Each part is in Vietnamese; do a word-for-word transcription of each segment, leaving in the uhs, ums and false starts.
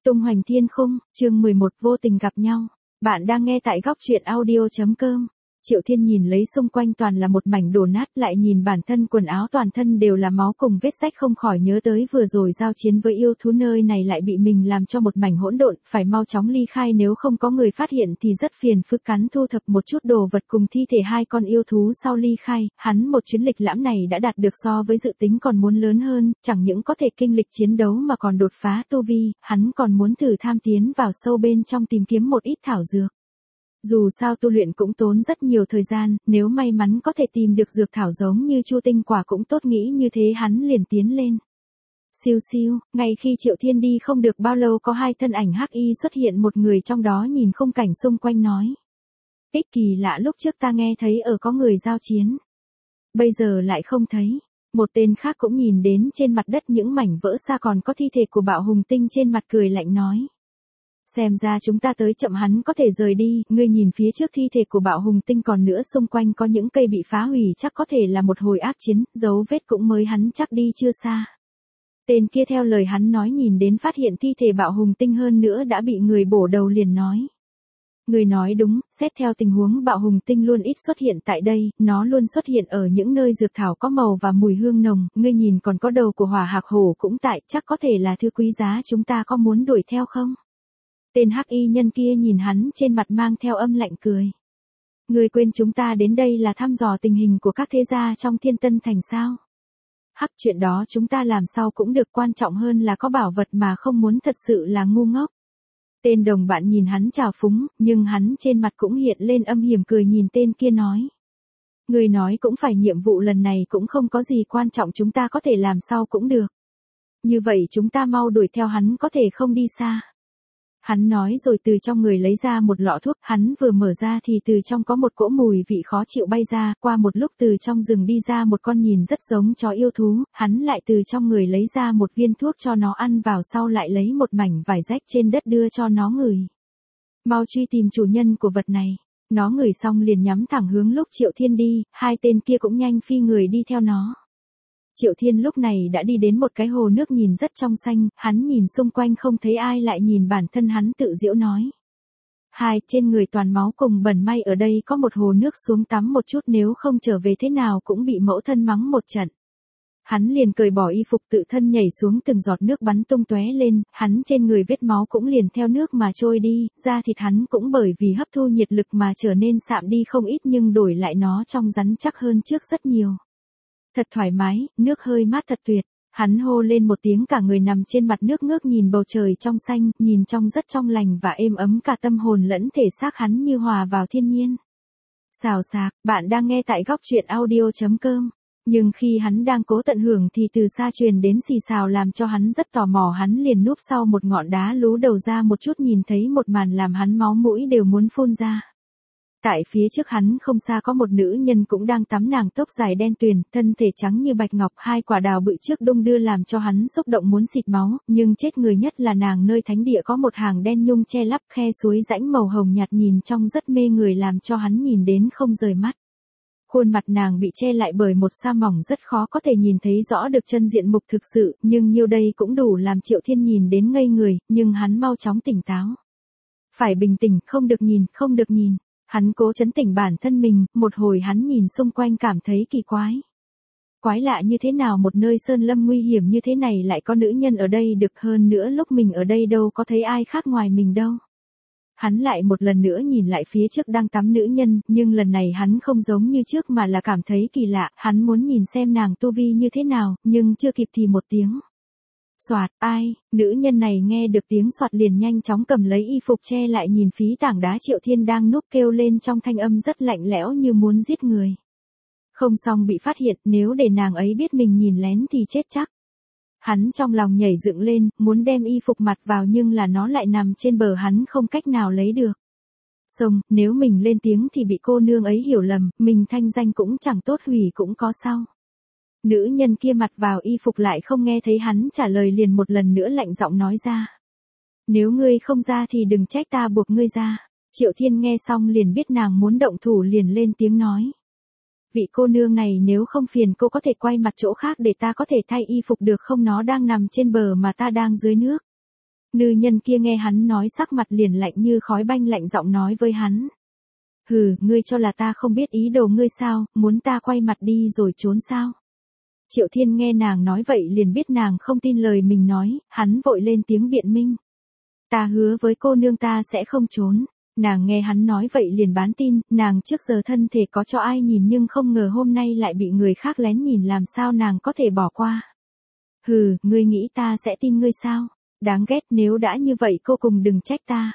Tung hoành thiên khung, chương mười một vô tình gặp nhau. Bạn đang nghe tại góc truyện audio.com. Triệu Thiên nhìn lấy xung quanh toàn là một mảnh đổ nát, lại nhìn bản thân quần áo toàn thân đều là máu cùng vết rách, không khỏi nhớ tới vừa rồi giao chiến với yêu thú, nơi này lại bị mình làm cho một mảnh hỗn độn, phải mau chóng ly khai nếu không có người phát hiện thì rất phiền phức. Cắn thu thập một chút đồ vật cùng thi thể hai con yêu thú sau ly khai, hắn một chuyến lịch lãm này đã đạt được so với dự tính còn muốn lớn hơn, chẳng những có thể kinh lịch chiến đấu mà còn đột phá tu vi, hắn còn muốn thử tham tiến vào sâu bên trong tìm kiếm một ít thảo dược. Dù sao tu luyện cũng tốn rất nhiều thời gian, nếu may mắn có thể tìm được dược thảo giống như chu tinh quả cũng tốt, nghĩ như thế hắn liền tiến lên. Siêu siêu, ngay khi Triệu Thiên đi không được bao lâu có hai thân ảnh hắc y xuất hiện, một người trong đó nhìn khung cảnh xung quanh nói. Ích kỳ lạ, lúc trước ta nghe thấy ở có người giao chiến. Bây giờ lại không thấy. Một tên khác cũng nhìn đến trên mặt đất những mảnh vỡ xa còn có thi thể của Bạo Hùng Tinh, trên mặt cười lạnh nói. Xem ra chúng ta tới chậm, hắn có thể rời đi, ngươi nhìn phía trước thi thể của Bạo Hùng Tinh còn nữa, xung quanh có những cây bị phá hủy, chắc có thể là một hồi ác chiến, dấu vết cũng mới hắn chắc đi chưa xa. Tên kia theo lời hắn nói nhìn đến phát hiện thi thể Bạo Hùng Tinh, hơn nữa đã bị người bổ đầu, liền nói. Người nói đúng, xét theo tình huống Bạo Hùng Tinh luôn ít xuất hiện tại đây, nó luôn xuất hiện ở những nơi dược thảo có màu và mùi hương nồng, ngươi nhìn còn có đầu của Hỏa Hạc Hổ cũng tại, chắc có thể là thứ quý giá, chúng ta có muốn đuổi theo không? Tên hắc y nhân kia nhìn hắn, trên mặt mang theo âm lạnh cười. Ngươi quên chúng ta đến đây là thăm dò tình hình của các thế gia trong Thiên Tân Thành sao? Hắc, chuyện đó chúng ta làm sau cũng được, quan trọng hơn là có bảo vật mà không muốn thật sự là ngu ngốc. Tên đồng bạn nhìn hắn trào phúng, nhưng hắn trên mặt cũng hiện lên âm hiểm, cười nhìn tên kia nói. Ngươi nói cũng phải, nhiệm vụ lần này cũng không có gì quan trọng, chúng ta có thể làm sau cũng được. Như vậy chúng ta mau đuổi theo hắn, có thể không đi xa. Hắn nói rồi từ trong người lấy ra một lọ thuốc, hắn vừa mở ra thì từ trong có một cỗ mùi vị khó chịu bay ra, qua một lúc từ trong rừng đi ra một con nhìn rất giống chó yêu thú, hắn lại từ trong người lấy ra một viên thuốc cho nó ăn vào, sau lại lấy một mảnh vải rách trên đất đưa cho nó ngửi. Mau truy tìm chủ nhân của vật này. Nó ngửi xong liền nhắm thẳng hướng lúc Triệu Thiên đi, hai tên kia cũng nhanh phi người đi theo nó. Triệu Thiên lúc này đã đi đến một cái hồ nước nhìn rất trong xanh, hắn nhìn xung quanh không thấy ai, lại nhìn bản thân hắn tự giễu nói. Hai, trên người toàn máu cùng bẩn, may ở đây có một hồ nước xuống tắm một chút, nếu không trở về thế nào cũng bị mẫu thân mắng một trận. Hắn liền cởi bỏ y phục, tự thân nhảy xuống, từng giọt nước bắn tung tóe lên, hắn trên người vết máu cũng liền theo nước mà trôi đi, da thịt hắn cũng bởi vì hấp thu nhiệt lực mà trở nên sạm đi không ít, nhưng đổi lại nó trong rắn chắc hơn trước rất nhiều. Thật thoải mái, nước hơi mát thật tuyệt. Hắn hô lên một tiếng, cả người nằm trên mặt nước ngước nhìn bầu trời trong xanh, nhìn trong rất trong lành và êm ấm, cả tâm hồn lẫn thể xác hắn như hòa vào thiên nhiên. Xào xạc, bạn đang nghe tại góc truyện audio.com. Nhưng khi hắn đang cố tận hưởng thì từ xa truyền đến xì xào làm cho hắn rất tò mò, hắn liền núp sau một ngọn đá lú đầu ra một chút, nhìn thấy một màn làm hắn máu mũi đều muốn phun ra. Tại phía trước hắn không xa có một nữ nhân cũng đang tắm, nàng tóc dài đen tuyền, thân thể trắng như bạch ngọc, hai quả đào bự trước đung đưa làm cho hắn xúc động muốn xịt máu, nhưng chết người nhất là nàng, nơi thánh địa có một hàng đen nhung che lấp, khe suối rãnh màu hồng nhạt nhìn trong rất mê người, làm cho hắn nhìn đến không rời mắt. Khuôn mặt nàng bị che lại bởi một sa mỏng, rất khó có thể nhìn thấy rõ được chân diện mục thực sự, nhưng nhiêu đây cũng đủ làm Triệu Thiên nhìn đến ngây người, nhưng hắn mau chóng tỉnh táo. Phải bình tĩnh, không được nhìn, không được nhìn. Hắn cố trấn tĩnh bản thân mình, một hồi hắn nhìn xung quanh cảm thấy kỳ quái. Quái lạ như thế nào một nơi sơn lâm nguy hiểm như thế này lại có nữ nhân ở đây được, hơn nữa lúc mình ở đây đâu có thấy ai khác ngoài mình đâu. Hắn lại một lần nữa nhìn lại phía trước đang tắm nữ nhân, nhưng lần này hắn không giống như trước mà là cảm thấy kỳ lạ, hắn muốn nhìn xem nàng tu vi như thế nào, nhưng chưa kịp thì một tiếng. Soạt, ai, nữ nhân này nghe được tiếng soạt liền nhanh chóng cầm lấy y phục che lại, nhìn phí tảng đá Triệu Thiên đang núp, kêu lên trong thanh âm rất lạnh lẽo như muốn giết người. Không xong bị phát hiện, nếu để nàng ấy biết mình nhìn lén thì chết chắc. Hắn trong lòng nhảy dựng lên, muốn đem y phục mặc vào nhưng là nó lại nằm trên bờ, hắn không cách nào lấy được. Xong, nếu mình lên tiếng thì bị cô nương ấy hiểu lầm, mình thanh danh cũng chẳng tốt, hủy cũng có sao. Nữ nhân kia mặt vào y phục lại không nghe thấy hắn trả lời, liền một lần nữa lạnh giọng nói ra. Nếu ngươi không ra thì đừng trách ta buộc ngươi ra. Triệu Thiên nghe xong liền biết nàng muốn động thủ, liền lên tiếng nói. Vị cô nương này nếu không phiền cô có thể quay mặt chỗ khác để ta có thể thay y phục được không, nó đang nằm trên bờ mà ta đang dưới nước. Nữ nhân kia nghe hắn nói sắc mặt liền lạnh như khói banh, lạnh giọng nói với hắn. Hừ, ngươi cho là ta không biết ý đồ ngươi sao, muốn ta quay mặt đi rồi trốn sao? Triệu Thiên nghe nàng nói vậy liền biết nàng không tin lời mình nói, hắn vội lên tiếng biện minh. Ta hứa với cô nương ta sẽ không trốn. Nàng nghe hắn nói vậy liền bán tin, nàng trước giờ thân thể có cho ai nhìn nhưng không ngờ hôm nay lại bị người khác lén nhìn, làm sao nàng có thể bỏ qua. Hừ, ngươi nghĩ ta sẽ tin ngươi sao? Đáng ghét, nếu đã như vậy cô cùng đừng trách ta.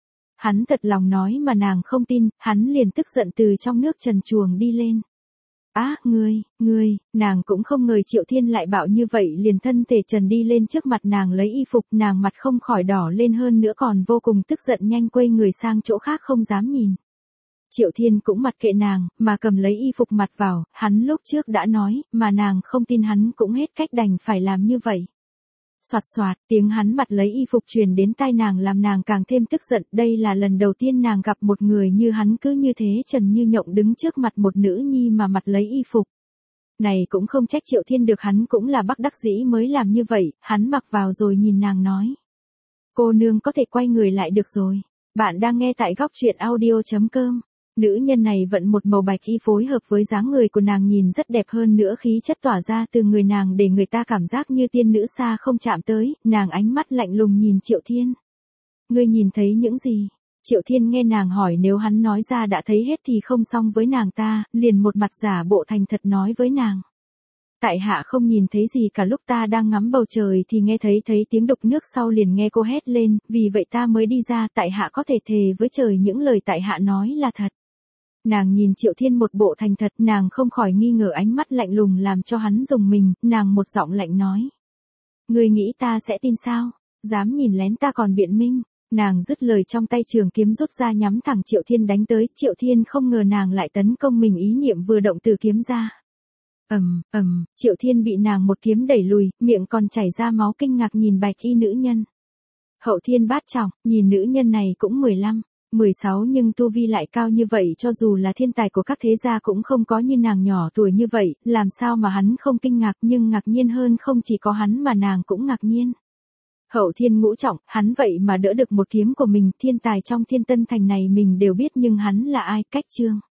Hắn thật lòng nói mà nàng không tin, hắn liền tức giận từ trong nước trần truồng đi lên. Á, à, ngươi, ngươi, nàng cũng không ngờ Triệu Thiên lại bạo như vậy, liền thân thể trần đi lên trước mặt nàng lấy y phục, nàng mặt không khỏi đỏ lên hơn nữa còn vô cùng tức giận, nhanh quay người sang chỗ khác không dám nhìn. Triệu Thiên cũng mặc kệ nàng, mà cầm lấy y phục mặt vào, hắn lúc trước đã nói, mà nàng không tin hắn cũng hết cách đành phải làm như vậy. Soạt soạt, tiếng hắn mặt lấy y phục truyền đến tai nàng làm nàng càng thêm tức giận, đây là lần đầu tiên nàng gặp một người như hắn cứ như thế trần như nhộng đứng trước mặt một nữ nhi mà mặt lấy y phục. Này cũng không trách Triệu Thiên được, hắn cũng là bất đắc dĩ mới làm như vậy, hắn mặc vào rồi nhìn nàng nói. Cô nương có thể quay người lại được rồi. Bạn đang nghe tại góc truyện audio chấm com. Nữ nhân này vận một màu bạch y phối hợp với dáng người của nàng nhìn rất đẹp, hơn nữa khí chất tỏa ra từ người nàng để người ta cảm giác như tiên nữ xa không chạm tới, nàng ánh mắt lạnh lùng nhìn Triệu Thiên. Ngươi nhìn thấy những gì? Triệu Thiên nghe nàng hỏi, nếu hắn nói ra đã thấy hết thì không xong với nàng ta, liền một mặt giả bộ thành thật nói với nàng. Tại hạ không nhìn thấy gì cả, lúc ta đang ngắm bầu trời thì nghe thấy thấy tiếng đục nước, sau liền nghe cô hét lên, vì vậy ta mới đi ra, tại hạ có thể thề với trời những lời tại hạ nói là thật. Nàng nhìn Triệu Thiên một bộ thành thật, nàng không khỏi nghi ngờ ánh mắt lạnh lùng làm cho hắn rùng mình, nàng một giọng lạnh nói. Ngươi nghĩ ta sẽ tin sao? Dám nhìn lén ta còn biện minh. Nàng dứt lời, trong tay trường kiếm rút ra nhắm thẳng Triệu Thiên đánh tới, Triệu Thiên không ngờ nàng lại tấn công mình, ý niệm vừa động từ kiếm ra. Ầm, ầm, Triệu Thiên bị nàng một kiếm đẩy lùi, miệng còn chảy ra máu, kinh ngạc nhìn bạch y nữ nhân. Hậu thiên bát trọng, nhìn nữ nhân này cũng mười lăm, mười sáu nhưng tu vi lại cao như vậy, cho dù là thiên tài của các thế gia cũng không có như nàng nhỏ tuổi như vậy, làm sao mà hắn không kinh ngạc, nhưng ngạc nhiên hơn không chỉ có hắn mà nàng cũng ngạc nhiên. Hậu thiên ngũ trọng, hắn vậy mà đỡ được một kiếm của mình, thiên tài trong Thiên Tân Thành này mình đều biết, nhưng hắn là ai? Cách Trương.